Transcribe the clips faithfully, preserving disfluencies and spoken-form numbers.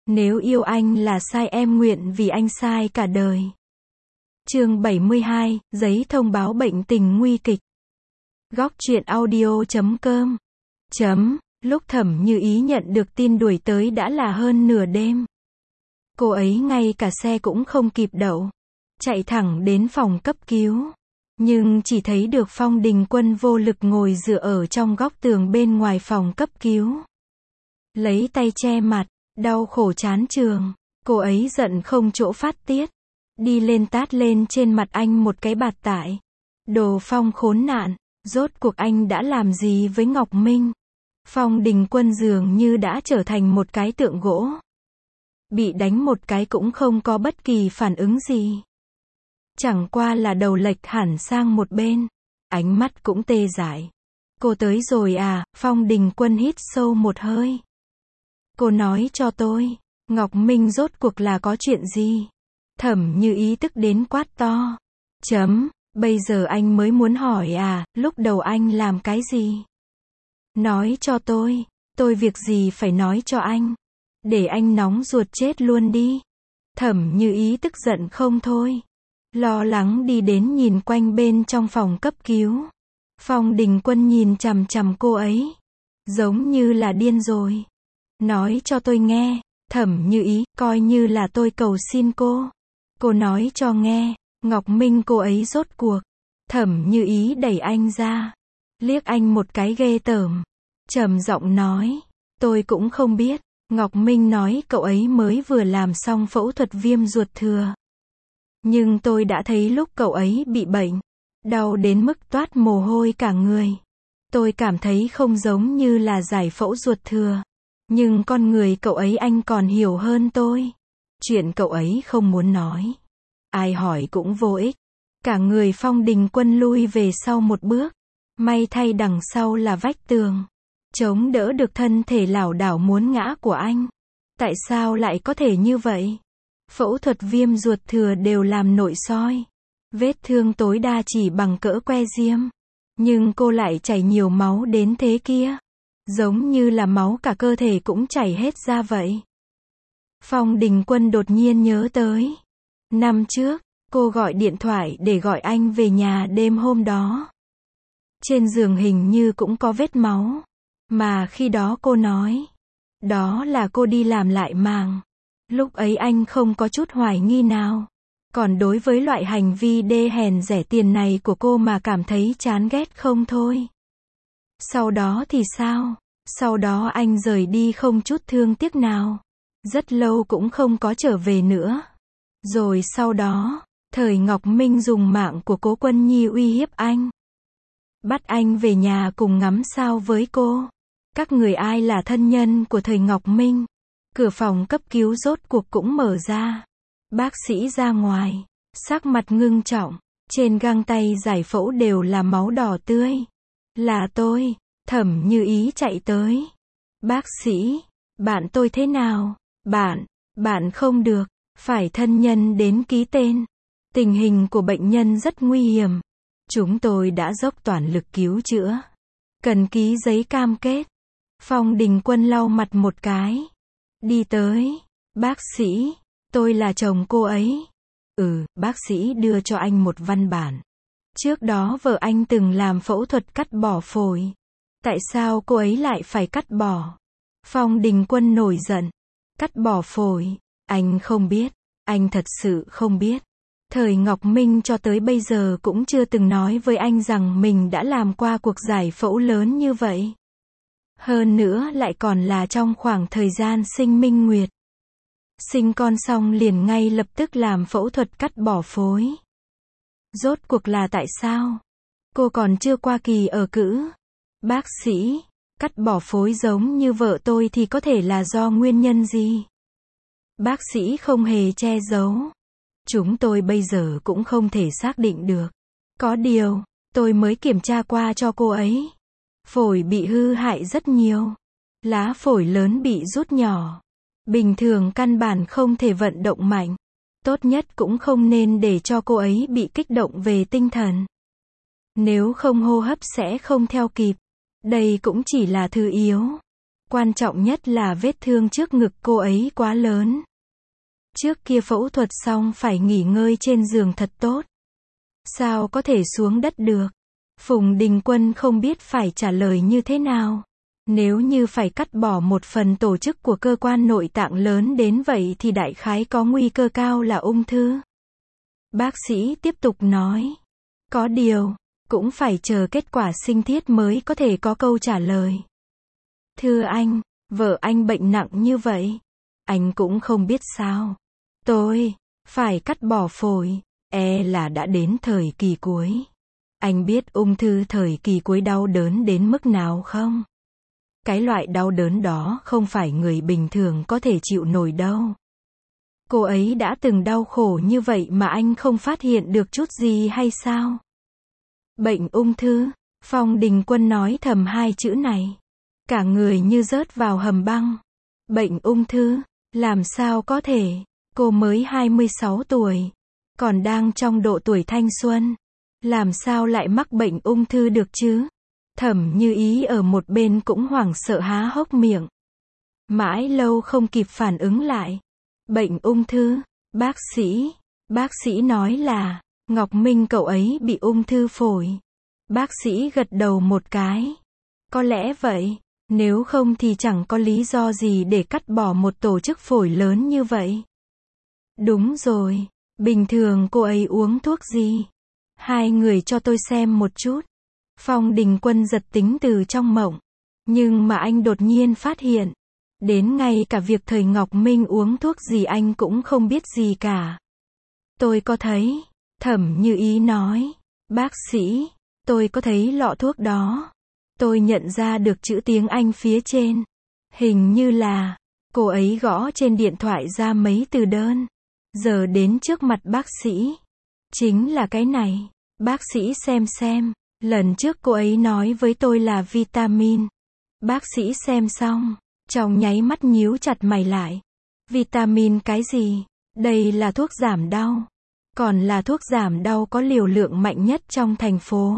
Nếu yêu anh là sai em nguyện vì anh sai cả đời. Chương bảy mươi hai, giấy thông báo bệnh tình nguy kịch. Góc truyện audio chấm com. Chấm, lúc Thẩm Như Ý nhận được tin đuổi tới đã là hơn nửa đêm. Cô ấy ngay cả xe cũng không kịp đậu. Chạy thẳng đến phòng cấp cứu. Nhưng chỉ thấy được Phong Đình Quân vô lực ngồi dựa ở trong góc tường bên ngoài phòng cấp cứu. Lấy tay che mặt, đau khổ chán trường. Cô ấy giận không chỗ phát tiết. Đi lên tát lên trên mặt anh một cái bạt tải. Đồ Phong khốn nạn, rốt cuộc anh đã làm gì với Ngọc Minh? Phong Đình Quân dường như đã trở thành một cái tượng gỗ. Bị đánh một cái cũng không có bất kỳ phản ứng gì. Chẳng qua là đầu lệch hẳn sang một bên. Ánh mắt cũng tê dại. Cô tới rồi à? Phong Đình Quân hít sâu một hơi. Cô nói cho tôi, Ngọc Minh rốt cuộc là có chuyện gì? Thẩm Như Ý tức đến quát to. Chấm, bây giờ anh mới muốn hỏi à, lúc đầu anh làm cái gì? Nói cho tôi, tôi việc gì phải nói cho anh? Để anh nóng ruột chết luôn đi. Thẩm Như Ý tức giận không thôi. Lo lắng đi đến nhìn quanh bên trong phòng cấp cứu. Phong Đình Quân nhìn chằm chằm cô ấy. Giống như là điên rồi. Nói cho tôi nghe, Thẩm Như Ý, coi như là tôi cầu xin cô. Cô nói cho nghe, Ngọc Minh cô ấy rốt cuộc. Thẩm Như Ý đẩy anh ra. Liếc anh một cái ghê tởm. Trầm giọng nói, tôi cũng không biết. Ngọc Minh nói cậu ấy mới vừa làm xong phẫu thuật viêm ruột thừa. Nhưng tôi đã thấy lúc cậu ấy bị bệnh. Đau đến mức toát mồ hôi cả người. Tôi cảm thấy không giống như là giải phẫu ruột thừa. Nhưng con người cậu ấy anh còn hiểu hơn tôi. Chuyện cậu ấy không muốn nói. Ai hỏi cũng vô ích. Cả người Phong Đình Quân lui về sau một bước. May thay đằng sau là vách tường. Chống đỡ được thân thể lảo đảo muốn ngã của anh. Tại sao lại có thể như vậy? Phẫu thuật viêm ruột thừa đều làm nội soi. Vết thương tối đa chỉ bằng cỡ que diêm. Nhưng cô lại chảy nhiều máu đến thế kia. Giống như là máu cả cơ thể cũng chảy hết ra vậy. Phong Đình Quân đột nhiên nhớ tới. Năm trước, cô gọi điện thoại để gọi anh về nhà đêm hôm đó. Trên giường hình như cũng có vết máu. Mà khi đó cô nói. Đó là cô đi làm lại màng. Lúc ấy anh không có chút hoài nghi nào. Còn đối với loại hành vi đê hèn rẻ tiền này của cô mà cảm thấy chán ghét không thôi. Sau đó thì sao? Sau đó anh rời đi không chút thương tiếc nào. Rất lâu cũng không có trở về nữa. Rồi sau đó, thời Ngọc Minh dùng mạng của Cố Quân Nhi uy hiếp anh. Bắt anh về nhà cùng ngắm sao với cô. Các người ai là thân nhân của thời Ngọc Minh? Cửa phòng cấp cứu rốt cuộc cũng mở ra. Bác sĩ ra ngoài, sắc mặt ngưng trọng. Trên găng tay giải phẫu đều là máu đỏ tươi. Là tôi. Thẩm Như Ý chạy tới. Bác sĩ, bạn tôi thế nào? Bạn, bạn không được, phải thân nhân đến ký tên. Tình hình của bệnh nhân rất nguy hiểm. Chúng tôi đã dốc toàn lực cứu chữa. Cần ký giấy cam kết. Phong Đình Quân lau mặt một cái. Đi tới. Bác sĩ, tôi là chồng cô ấy. Ừ, bác sĩ đưa cho anh một văn bản. Trước đó vợ anh từng làm phẫu thuật cắt bỏ phổi. Tại sao cô ấy lại phải cắt bỏ? Phong Đình Quân nổi giận. Cắt bỏ phổi, anh không biết, anh thật sự không biết. Thời Ngọc Minh cho tới bây giờ cũng chưa từng nói với anh rằng mình đã làm qua cuộc giải phẫu lớn như vậy. Hơn nữa lại còn là trong khoảng thời gian sinh Minh Nguyệt. Sinh con xong liền ngay lập tức làm phẫu thuật cắt bỏ phổi. Rốt cuộc là tại sao? Cô còn chưa qua kỳ ở cữ. Bác sĩ, cắt bỏ phổi giống như vợ tôi thì có thể là do nguyên nhân gì? Bác sĩ không hề che giấu. Chúng tôi bây giờ cũng không thể xác định được. Có điều, tôi mới kiểm tra qua cho cô ấy. Phổi bị hư hại rất nhiều. Lá phổi lớn bị rút nhỏ. Bình thường căn bản không thể vận động mạnh. Tốt nhất cũng không nên để cho cô ấy bị kích động về tinh thần. Nếu không hô hấp sẽ không theo kịp. Đây cũng chỉ là thứ yếu. Quan trọng nhất là vết thương trước ngực cô ấy quá lớn. Trước kia phẫu thuật xong phải nghỉ ngơi trên giường thật tốt. Sao có thể xuống đất được? Phùng Đình Quân không biết phải trả lời như thế nào. Nếu như phải cắt bỏ một phần tổ chức của cơ quan nội tạng lớn đến vậy thì đại khái có nguy cơ cao là ung thư. Bác sĩ tiếp tục nói. Có điều, cũng phải chờ kết quả sinh thiết mới có thể có câu trả lời. Thưa anh, vợ anh bệnh nặng như vậy. Anh cũng không biết sao. Tôi, phải cắt bỏ phổi, e là đã đến thời kỳ cuối. Anh biết ung thư thời kỳ cuối đau đớn đến mức nào không? Cái loại đau đớn đó không phải người bình thường có thể chịu nổi đâu. Cô ấy đã từng đau khổ như vậy mà anh không phát hiện được chút gì hay sao? Bệnh ung thư, Phong Đình Quân nói thầm hai chữ này. Cả người như rớt vào hầm băng. Bệnh ung thư, làm sao có thể? Cô mới hai mươi sáu tuổi, còn đang trong độ tuổi thanh xuân. Làm sao lại mắc bệnh ung thư được chứ? Thẩm Như Ý ở một bên cũng hoảng sợ há hốc miệng. Mãi lâu không kịp phản ứng lại. Bệnh ung thư, bác sĩ, bác sĩ nói là, Ngọc Minh cậu ấy bị ung thư phổi. Bác sĩ gật đầu một cái. Có lẽ vậy, nếu không thì chẳng có lý do gì để cắt bỏ một tổ chức phổi lớn như vậy. Đúng rồi, bình thường cô ấy uống thuốc gì? Hai người cho tôi xem một chút. Phong Đình Quân giật tính từ trong mộng. Nhưng mà anh đột nhiên phát hiện. Đến ngay cả việc thời Ngọc Minh uống thuốc gì anh cũng không biết gì cả. Tôi có thấy. Thẩm Như Ý nói. Bác sĩ, tôi có thấy lọ thuốc đó. Tôi nhận ra được chữ tiếng Anh phía trên. Hình như là, cô ấy gõ trên điện thoại ra mấy từ đơn. Giờ đến trước mặt bác sĩ. Chính là cái này. Bác sĩ xem xem. Lần trước cô ấy nói với tôi là vitamin. Bác sĩ xem xong, trong nháy mắt nhíu chặt mày lại. Vitamin cái gì? Đây là thuốc giảm đau. Còn là thuốc giảm đau có liều lượng mạnh nhất trong thành phố.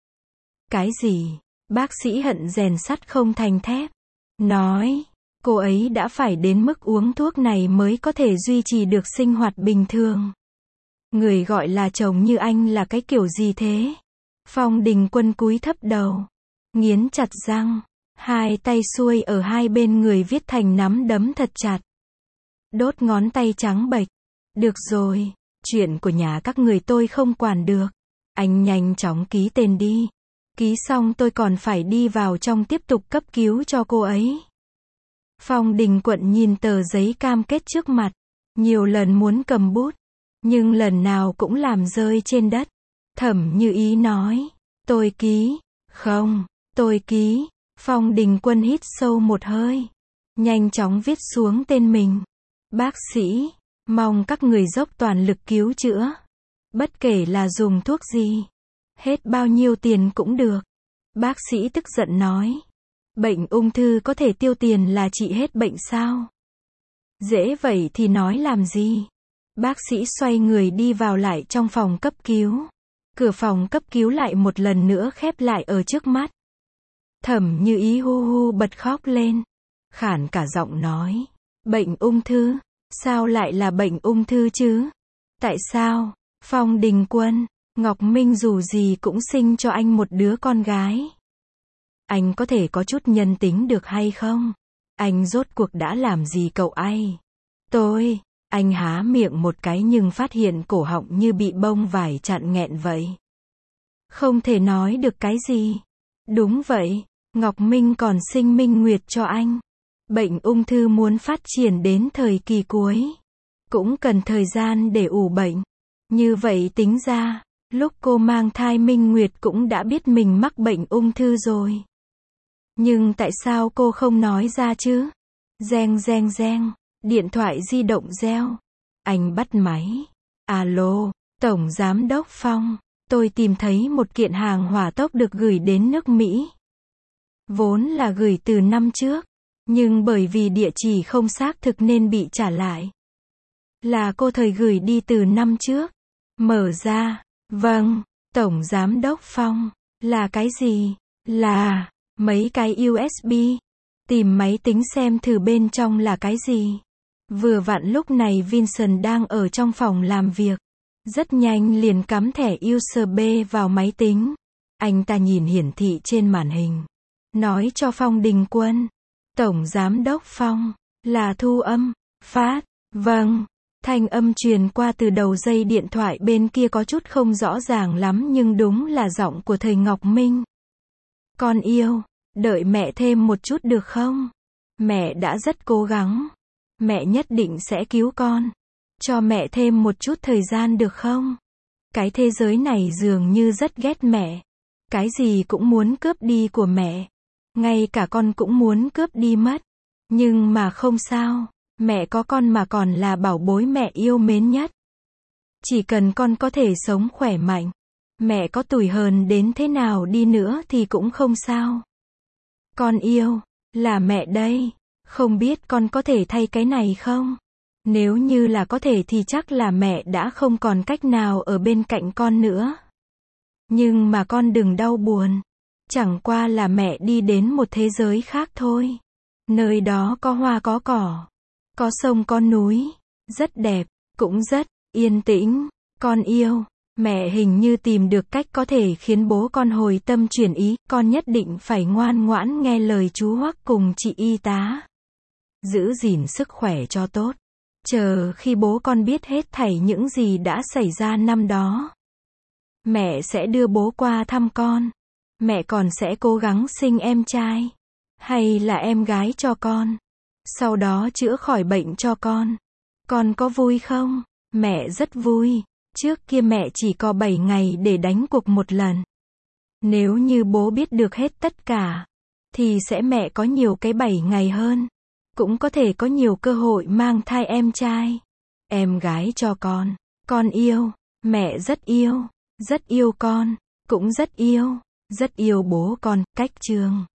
Cái gì? Bác sĩ hận rèn sắt không thành thép. Nói, cô ấy đã phải đến mức uống thuốc này mới có thể duy trì được sinh hoạt bình thường. Người gọi là chồng như anh là cái kiểu gì thế? Phong Đình Quân cúi thấp đầu, nghiến chặt răng, hai tay xuôi ở hai bên người viết thành nắm đấm thật chặt. Đốt ngón tay trắng bệch. Được rồi, chuyện của nhà các người tôi không quản được. Anh nhanh chóng ký tên đi. Ký xong tôi còn phải đi vào trong tiếp tục cấp cứu cho cô ấy. Phong Đình Quận nhìn tờ giấy cam kết trước mặt, nhiều lần muốn cầm bút, nhưng lần nào cũng làm rơi trên đất. Thẩm Như Ý nói, tôi ký, không, tôi ký. Phong Đình Quân hít sâu một hơi, nhanh chóng viết xuống tên mình. Bác sĩ, mong các người dốc toàn lực cứu chữa. Bất kể là dùng thuốc gì, hết bao nhiêu tiền cũng được. Bác sĩ tức giận nói, bệnh ung thư có thể tiêu tiền là trị hết bệnh sao? Dễ vậy thì nói làm gì? Bác sĩ xoay người đi vào lại trong phòng cấp cứu. Cửa phòng cấp cứu lại một lần nữa khép lại ở trước mắt. Thẩm Như Ý hu hu bật khóc lên. Khản cả giọng nói, bệnh ung thư, sao lại là bệnh ung thư chứ? Tại sao? Phong Đình Quân, Ngọc Minh dù gì cũng sinh cho anh một đứa con gái. Anh có thể có chút nhân tính được hay không? Anh rốt cuộc đã làm gì cậu ấy? Tôi, anh há miệng một cái nhưng phát hiện cổ họng như bị bông vải chặn nghẹn vậy. Không thể nói được cái gì. Đúng vậy, Ngọc Minh còn sinh minh nguyệt cho anh. Bệnh ung thư muốn phát triển đến thời kỳ cuối, cũng cần thời gian để ủ bệnh. Như vậy tính ra, lúc cô mang thai minh nguyệt cũng đã biết mình mắc bệnh ung thư rồi. Nhưng tại sao cô không nói ra chứ? Reng reng reng, điện thoại di động reo. Anh bắt máy. Alo, Tổng Giám đốc Phong, tôi tìm thấy một kiện hàng hỏa tốc được gửi đến nước Mỹ. Vốn là gửi từ năm trước, nhưng bởi vì địa chỉ không xác thực nên bị trả lại. Là cô thời gửi đi từ năm trước. Mở ra, vâng, Tổng Giám đốc Phong, là cái gì? Là mấy cái u ét bê. Tìm máy tính xem thử bên trong là cái gì. Vừa vặn lúc này Vincent đang ở trong phòng làm việc. Rất nhanh liền cắm thẻ u ét bê vào máy tính. Anh ta nhìn hiển thị trên màn hình. Nói cho Phong Đình Quân. Tổng Giám đốc Phong. Là thu âm. Phát. Vâng. Thanh âm truyền qua từ đầu dây điện thoại bên kia có chút không rõ ràng lắm nhưng đúng là giọng của thầy Ngọc Minh. Con yêu. Đợi mẹ thêm một chút được không? Mẹ đã rất cố gắng. Mẹ nhất định sẽ cứu con. Cho mẹ thêm một chút thời gian được không? Cái thế giới này dường như rất ghét mẹ. Cái gì cũng muốn cướp đi của mẹ. Ngay cả con cũng muốn cướp đi mất. Nhưng mà không sao. Mẹ có con mà còn là bảo bối mẹ yêu mến nhất. Chỉ cần con có thể sống khỏe mạnh. Mẹ có tủi hờn đến thế nào đi nữa thì cũng không sao. Con yêu. Là mẹ đây. Không biết con có thể thay cái này không? Nếu như là có thể thì chắc là mẹ đã không còn cách nào ở bên cạnh con nữa. Nhưng mà con đừng đau buồn. Chẳng qua là mẹ đi đến một thế giới khác thôi. Nơi đó có hoa có cỏ. Có sông có núi. Rất đẹp. Cũng rất yên tĩnh. Con yêu. Mẹ hình như tìm được cách có thể khiến bố con hồi tâm chuyển ý. Con nhất định phải ngoan ngoãn nghe lời chú Hoắc cùng chị y tá. Giữ gìn sức khỏe cho tốt. Chờ khi bố con biết hết thảy những gì đã xảy ra năm đó. Mẹ sẽ đưa bố qua thăm con. Mẹ còn sẽ cố gắng sinh em trai. Hay là em gái cho con. Sau đó chữa khỏi bệnh cho con. Con có vui không? Mẹ rất vui. Trước kia mẹ chỉ có bảy ngày để đánh cuộc một lần. Nếu như bố biết được hết tất cả, thì sẽ mẹ có nhiều cái bảy ngày hơn. Cũng có thể có nhiều cơ hội mang thai em trai. Em gái cho con. Con yêu. Mẹ rất yêu. Rất yêu con. Cũng rất yêu. Rất yêu bố con. Cách chương